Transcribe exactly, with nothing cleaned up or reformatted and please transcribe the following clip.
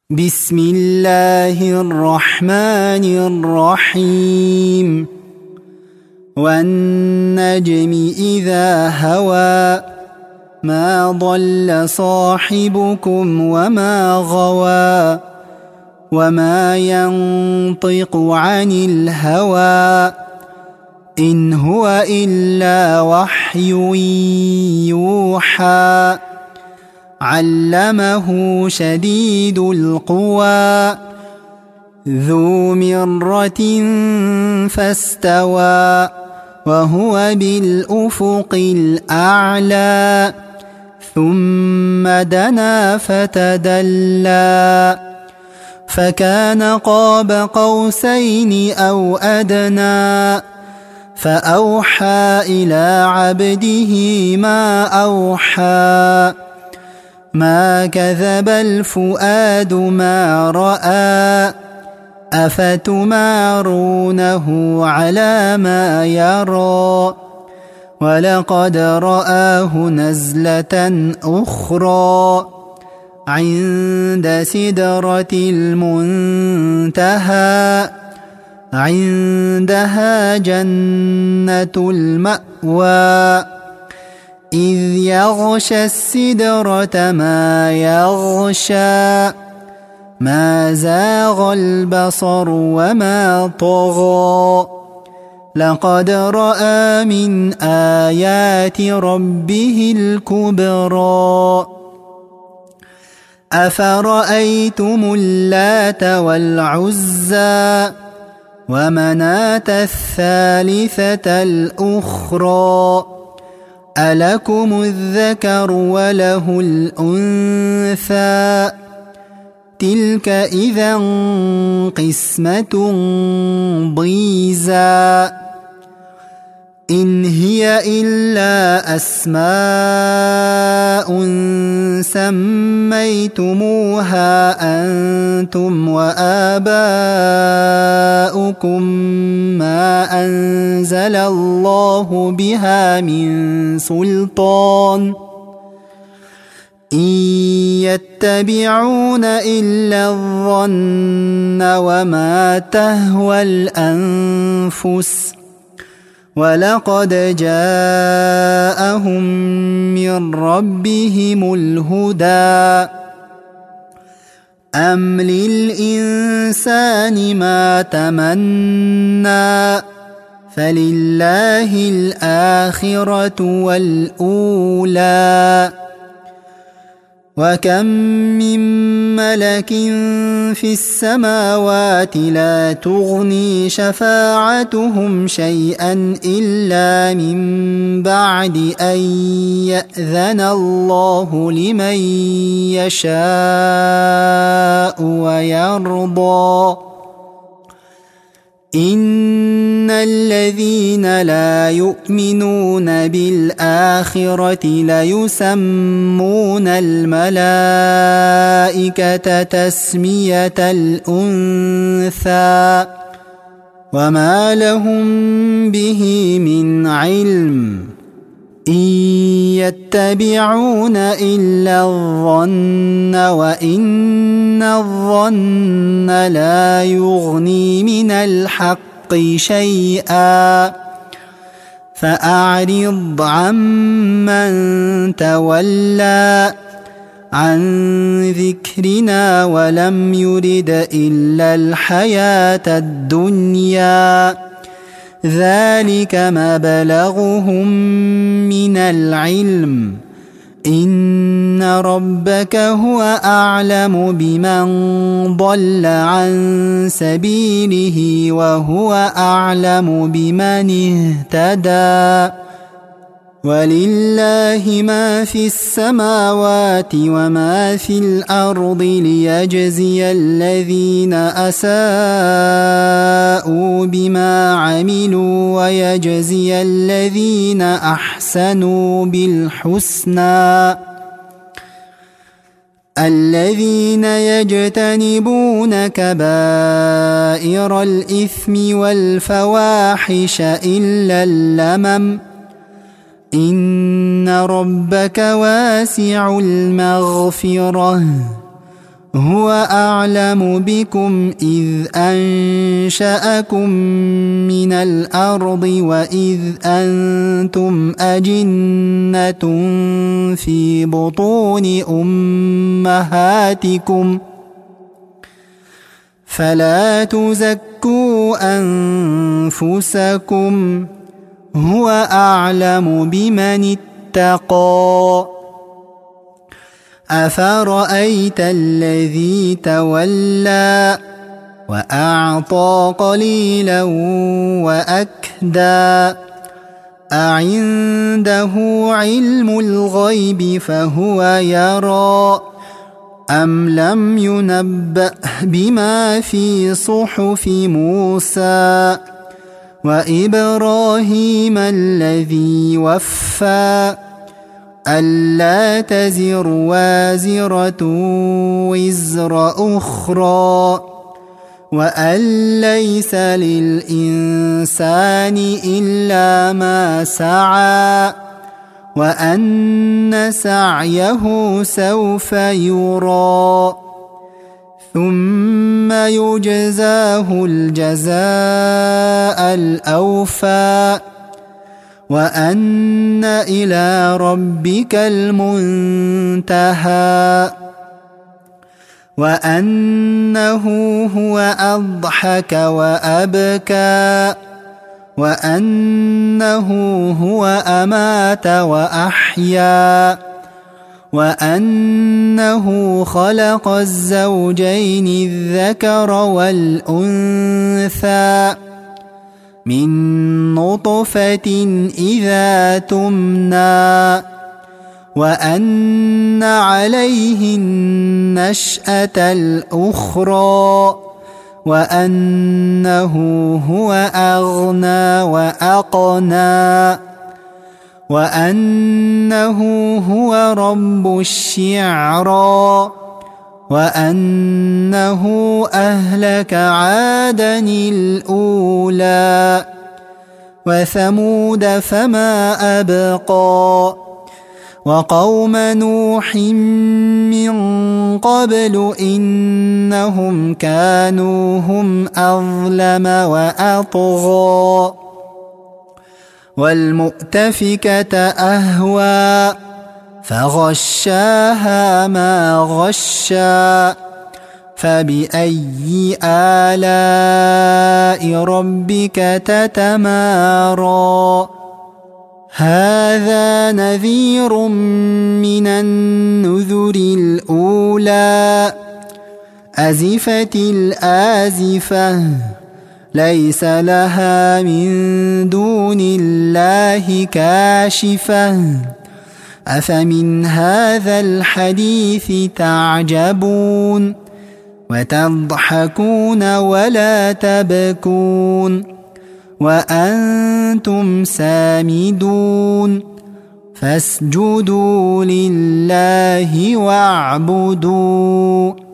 بسم الله الرحمن الرحيم والنجم إذا هوى ما ضل صاحبكم وما غوى وما ينطق عن الهوى إن هو إلا وحي يوحى علمه شديد القوى ذو مرة فاستوى وهو بالأفق الأعلى ثم دنا فتدلى فكان قاب قوسين أو أدنى فأوحى إلى عبده ما أوحى ما كذب الفؤاد ما رأى أفتمارونه على ما يرى ولقد رآه نزلة أخرى عند سدرة المنتهى عندها جنة المأوى إذ يغشى السدرة ما يغشى ما زاغ البصر وما طغى لقد رأى من آيات ربه الكبرى أفرأيتم اللات والعزى ومناة الثالثة الأخرى ألكم الذكر وله الأنثى تلك إذا قسمة ضيزى إن هي إلا أسماء سميتموها أنتم وآباؤكم ما أنزل الله بها من سلطان إن يتبعون إلا الظن وما تهوى الأنفس ولقد جاءهم من ربهم الهدى أم للإنسان ما تمنى فلله الآخرة والأولى وكم من ملك في السماوات لا تغني شفاعتهم شيئا إلا من بعد أن يأذن الله لمن يشاء ويرضى إن الذين لا يؤمنون بالآخرة ليسمون الملائكة تسمية الأنثى وما لهم به من علم إن يتبعون إلا الظن وإن الظن لا يغني من الحق شيئا فأعرض عمن تولى عن ذكرنا ولم يرد إلا الحياة الدنيا ذلك مبلغهم من العلم إن ربك هو أعلم بمن ضل عن سبيله وهو أعلم بمن اهتدى ولله ما في السماوات وما في الأرض ليجزي الذين أساءوا بما عملوا ويجزي الذين أحسنوا بالحسنى الذين يجتنبون كبائر الإثم والفواحش إلا اللمم إن ربك واسع المغفرة هو أعلم بكم إذ أنشأكم من الأرض وإذ أنتم أجنة في بطون أمهاتكم فلا تزكوا أنفسكم هو أعلم بمن اتقى أفرأيت الذي تولى وأعطى قليلا وأكدى أعنده علم الغيب فهو يرى أم لم ينبأ بما في صحف موسى وإبراهيم الذي وفى ألا تزر وازرة وزر أخرى وأن ليس للإنسان إلا ما سعى وأن سعيه سوف يرى ثم يجزاه الجزاء الأوفى وأن إلى ربك المنتهى وأنه هو أضحك وأبكى وأنه هو أمات وأحيا وأنه خلق الزوجين الذكر والأنثى من نطفة إذا تمنى وأن عليه النشأة الأخرى وأنه هو أغنى وأقنى وأنه هو رب الشعرى وأنه أهلك عادا الأولى وثمود فما أبقى وقوم نوح من قبل إنهم كانوا هم أظلم وأطغى والمؤتفكة أهوى فغشاها ما غشا فبأي آلاء ربك تتمارى هذا نذير من النذر الأولى أزفت الآزفة ليس لها من دون الله كاشفة أفمن هذا الحديث تعجبون وتضحكون ولا تبكون وأنتم سامدون فاسجدوا لله واعبدوا